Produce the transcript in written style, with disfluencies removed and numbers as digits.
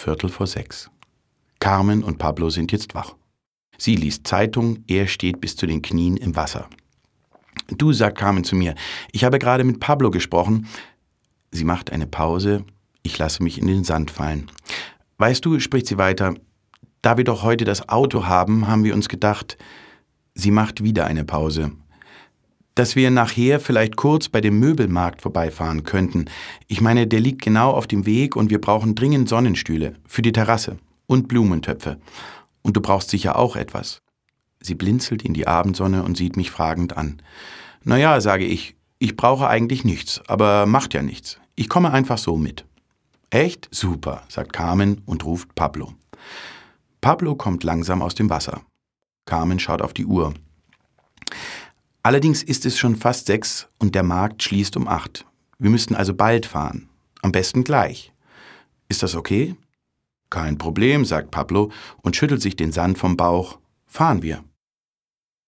5:15. Carmen und Pablo sind jetzt wach. Sie liest Zeitung, er steht bis zu den Knien im Wasser. »Du«, sagt Carmen zu mir, »ich habe gerade mit Pablo gesprochen.« Sie macht eine Pause, ich lasse mich in den Sand fallen. »Weißt du«, spricht sie weiter, »da wir doch heute das Auto haben, haben wir uns gedacht«, sie macht wieder eine Pause, »dass wir nachher vielleicht kurz bei dem Möbelmarkt vorbeifahren könnten. Ich meine, der liegt genau auf dem Weg und wir brauchen dringend Sonnenstühle für die Terrasse und Blumentöpfe. Und du brauchst sicher auch etwas.« Sie blinzelt in die Abendsonne und sieht mich fragend an. »Naja«, sage ich brauche eigentlich nichts, aber macht ja nichts. Ich komme einfach so mit.« »Echt? Super«, sagt Carmen und ruft Pablo. Pablo kommt langsam aus dem Wasser. Carmen schaut auf die Uhr. Allerdings ist es schon fast 6 und der Markt schließt um 8. Wir müssten also bald fahren. Am besten gleich. Ist das okay? »Kein Problem«, sagt Pablo und schüttelt sich den Sand vom Bauch. »Fahren wir.«